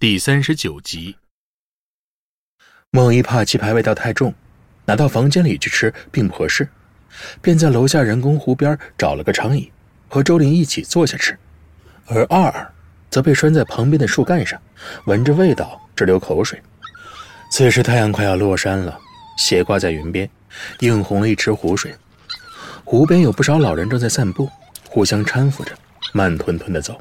第39集。 孟一怕鸡排味道太重，拿到房间里去吃并不合适，便在楼下人工湖边找了个长椅，和周林一起坐下吃。而二二则被拴在旁边的树干上，闻着味道直流口水。此时太阳快要落山了，斜挂在云边，映红了一池湖水。湖边有不少老人正在散步，互相搀扶着，慢吞吞地走。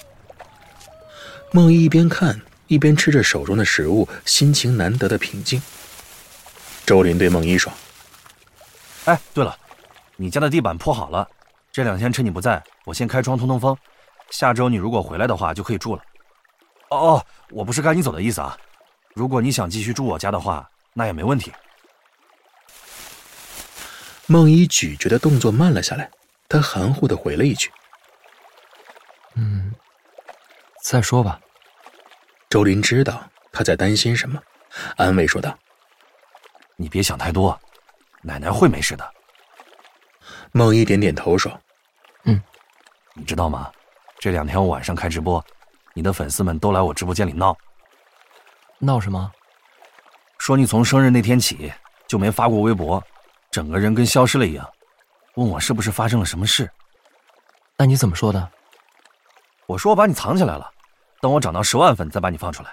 孟一一边看一边吃着手中的食物，心情难得的平静。周林对孟一说： 哎，对了，你家的地板铺好了，这2天趁你不在，我先开窗通通风，下周你如果回来的话就可以住了。我不是赶你走的意思啊，如果你想继续住我家的话，那也没问题。 孟一咀嚼的动作慢了下来，他含糊地回了一句： 再说吧。 周林知道他在担心什么，安慰说道： 你别想太多，奶奶会没事的。 孟一点点头说： 你知道吗，这2天我晚上开直播，你的粉丝们都来我直播间里闹。 闹什么？ 说你从生日那天起就没发过微博，整个人跟消失了一样，问我是不是发生了什么事。 那你怎么说的？ 我说我把你藏起来了，等我涨到10万粉再把你放出来。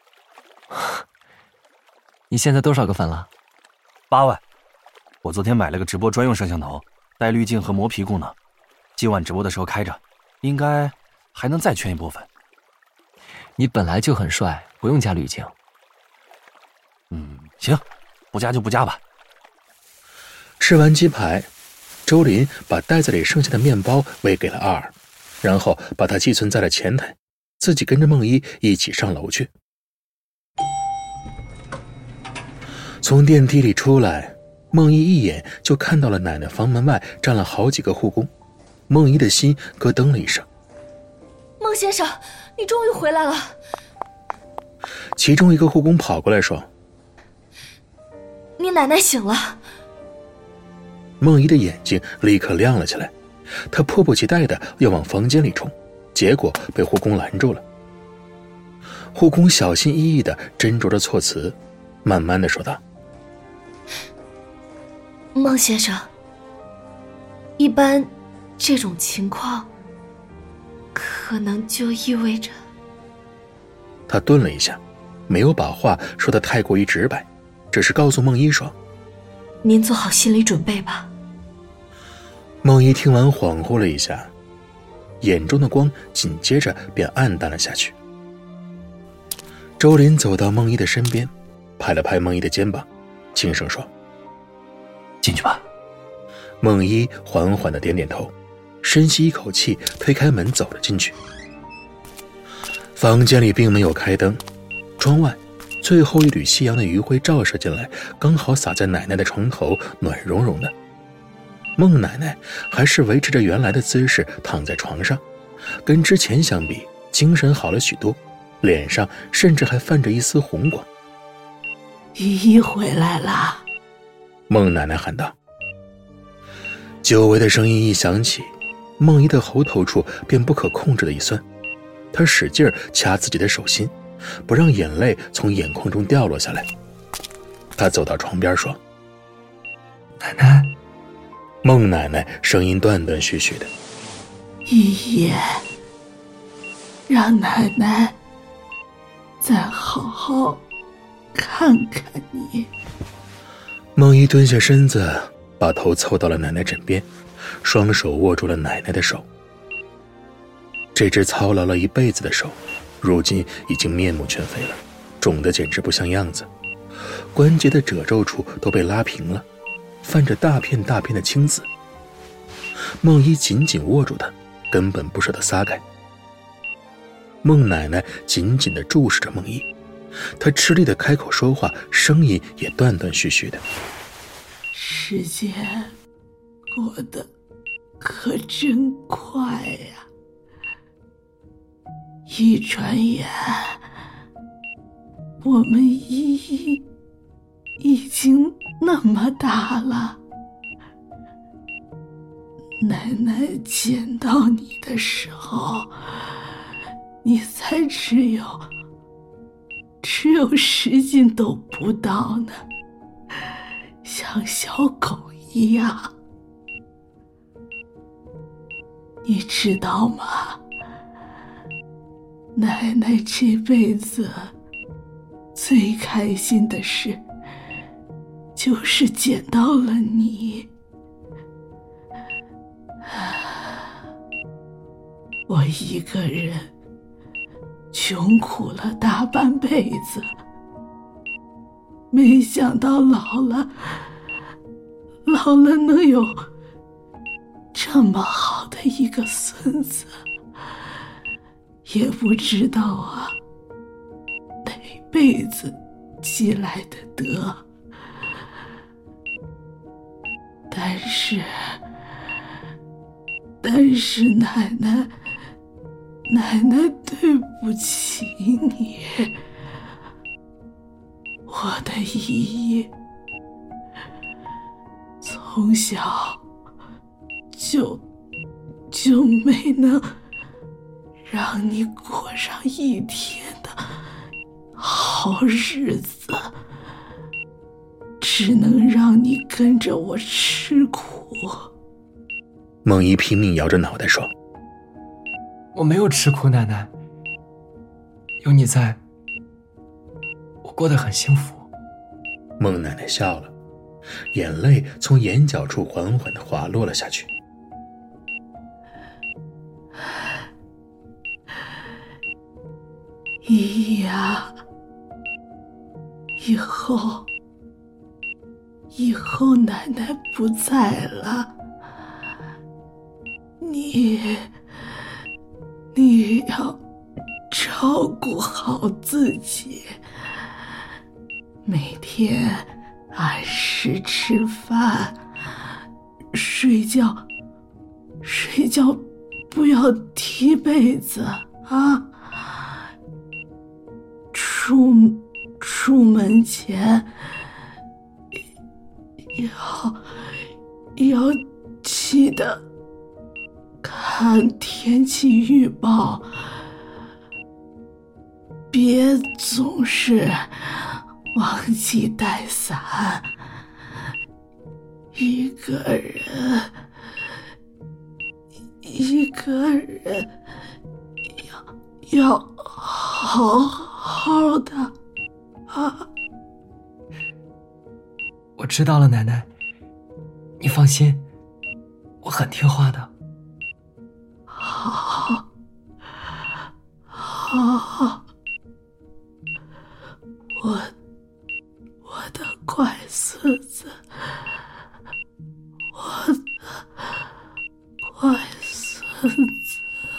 你现在多少个粉了 ？8万。我昨天买了个直播专用摄像头，带滤镜和磨皮功能，今晚直播的时候开着，应该还能再圈一波粉。 你本来就很帅，不用加滤镜。 行，不加就不加吧。 吃完鸡排，周林把袋子里剩下的面包喂给了二二，然后把它寄存在了前台，自己跟着孟一一起上楼去。从电梯里出来，孟一一眼就看到了奶奶房门外站了好几个护工，孟一的心咯噔了一声。 孟先生，你终于回来了。 其中一个护工跑过来说： 你奶奶醒了。 孟一的眼睛立刻亮了起来，他迫不及待地要往房间里冲，结果被护工拦住了。护工小心翼翼地斟酌着措辞，慢慢地说道： 孟先生，一般这种情况可能就意味着…… 他顿了一下，没有把话说得太过于直白，只是告诉孟一说： 您做好心理准备吧。 孟一听完恍惚了一下，眼中的光紧接着便暗淡了下去。周林走到孟一的身边，拍了拍孟一的肩膀，轻声说： 进去吧。 孟一缓缓地点点头，深吸一口气，推开门走了进去。房间里并没有开灯，窗外最后一缕夕阳的余晖照射进来，刚好洒在奶奶的床头，暖融融的。孟奶奶还是维持着原来的姿势躺在床上，跟之前相比精神好了许多，脸上甚至还泛着一丝红光。 依依回来了。 孟奶奶喊道。久违的声音一响起，孟一的喉头处便不可控制的一酸，她使劲掐自己的手心，不让眼泪从眼眶中掉落下来。她走到床边说： 奶奶。 孟奶奶声音断断续续的： 依依，让奶奶再好好看看你。 孟一蹲下身子，把头凑到了奶奶枕边，双手握住了奶奶的手。这只操劳了一辈子的手，如今已经面目全非了，肿得简直不像样子，关节的褶皱处都被拉平了，泛着大片大片的青紫。孟一紧紧握住它，根本不舍得撒开。孟奶奶紧紧地注视着孟一，她吃力地开口说话，声音也断断续续的： 时间过得可真快呀，一转眼我们依依已经那么大了。奶奶见到你的时候，你才只有只有10斤都不到呢，像小狗一样。你知道吗？奶奶这辈子最开心的事，就是捡到了你。我一个人穷苦了大半辈子，没想到老了能有这么好的一个孙子，也不知道啊，哪辈子积来的德。但是奶奶对不起你，我的依依从小就没能让你过上一天的好日子，只能让你跟着我吃苦。 梦怡拼命摇着脑袋说： 我没有吃苦，奶奶，有你在，我过得很幸福。 孟奶奶笑了，眼泪从眼角处缓缓地滑落了下去。 依依啊，以后奶奶不在了，你要照顾好自己，每天按时吃饭，睡觉不要踢被子啊，出门前要记得看天气预报，别总是忘记带伞。一个人要好好的啊！ 我知道了，奶奶，你放心，我很听话的。 好，我的乖孙子，我的乖孙子。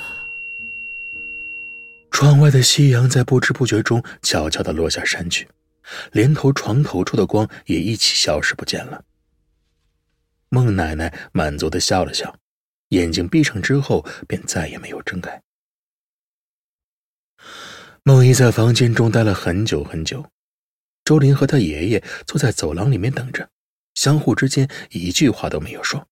窗外的夕阳在不知不觉中悄悄地落下山去，连头床头处的光也一起消失不见了。孟奶奶满足地笑了笑，眼睛闭上之后便再也没有睁开。孟怡在房间中待了很久很久，周林和他爷爷坐在走廊里面等着，相互之间一句话都没有说。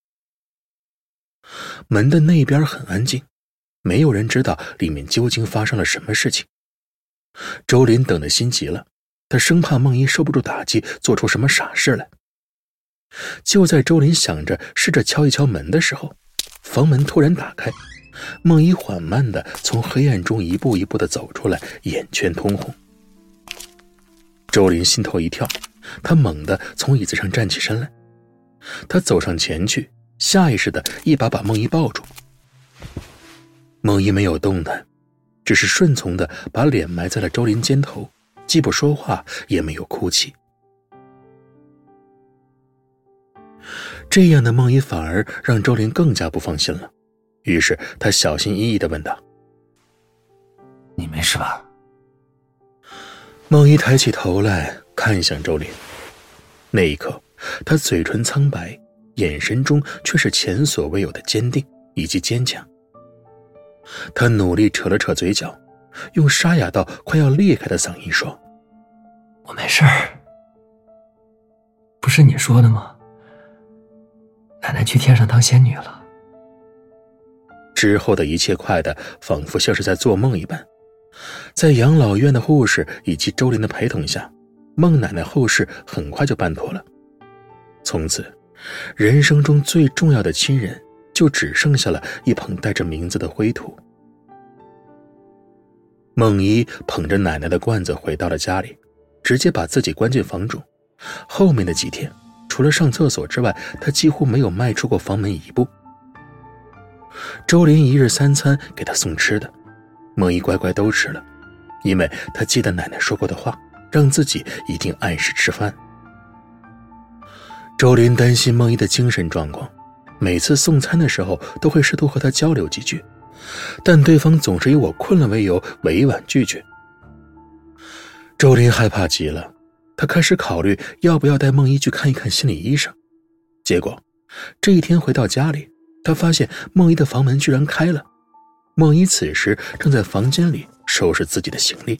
门的那边很安静，没有人知道里面究竟发生了什么事情。周林等得心急了，他生怕孟怡受不住打击，做出什么傻事来。就在周林想着试着敲一敲门的时候，房门突然打开，孟怡缓慢地从黑暗中一步一步地走出来，眼圈通红。周林心头一跳，他猛地从椅子上站起身来，他走上前去，下意识地一把把孟怡抱住。孟怡没有动弹，只是顺从地把脸埋在了周林肩头，既不说话，也没有哭泣。这样的孟怡反而让周林更加不放心了，于是他小心翼翼地问道： 你没事吧？ 孟怡抬起头来看向周林，那一刻他嘴唇苍白，眼神中却是前所未有的坚定以及坚强。他努力扯了扯嘴角，用沙哑到快要裂开的嗓音说： 我没事儿，不是你说的吗？奶奶去天上当仙女了。 之后的一切快得仿佛像是在做梦一般， 在养老院的护士以及周林的陪同下，孟奶奶后事很快就办妥了。从此，人生中最重要的亲人就只剩下了一捧带着名字的灰土。孟一捧着奶奶的罐子回到了家里，直接把自己关进房中。后面的几天，除了上厕所之外，他几乎没有迈出过房门一步。周林一日3餐给他送吃的，孟一乖乖都吃了，因为他记得奶奶说过的话，让自己一定按时吃饭。周林担心孟一的精神状况，每次送餐的时候都会试图和他交流几句，但对方总是以我困了为由委婉拒绝。周林害怕极了，他开始考虑要不要带孟一去看一看心理医生。结果这一天回到家里，他发现孟一的房门居然开了。孟一此时正在房间里收拾自己的行李。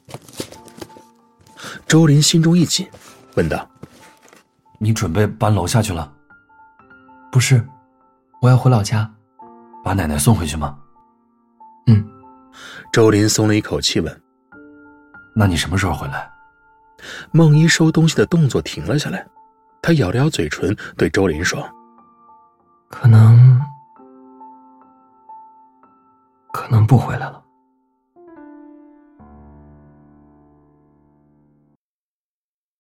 周林心中一紧，问道： 你准备搬楼下去了？ 不是，我要回老家。 把奶奶送回去吗？ 周林松了一口气问： 那你什么时候回来？ 孟一收东西的动作停了下来，他咬了咬嘴唇，对周林说： 可能不回来了。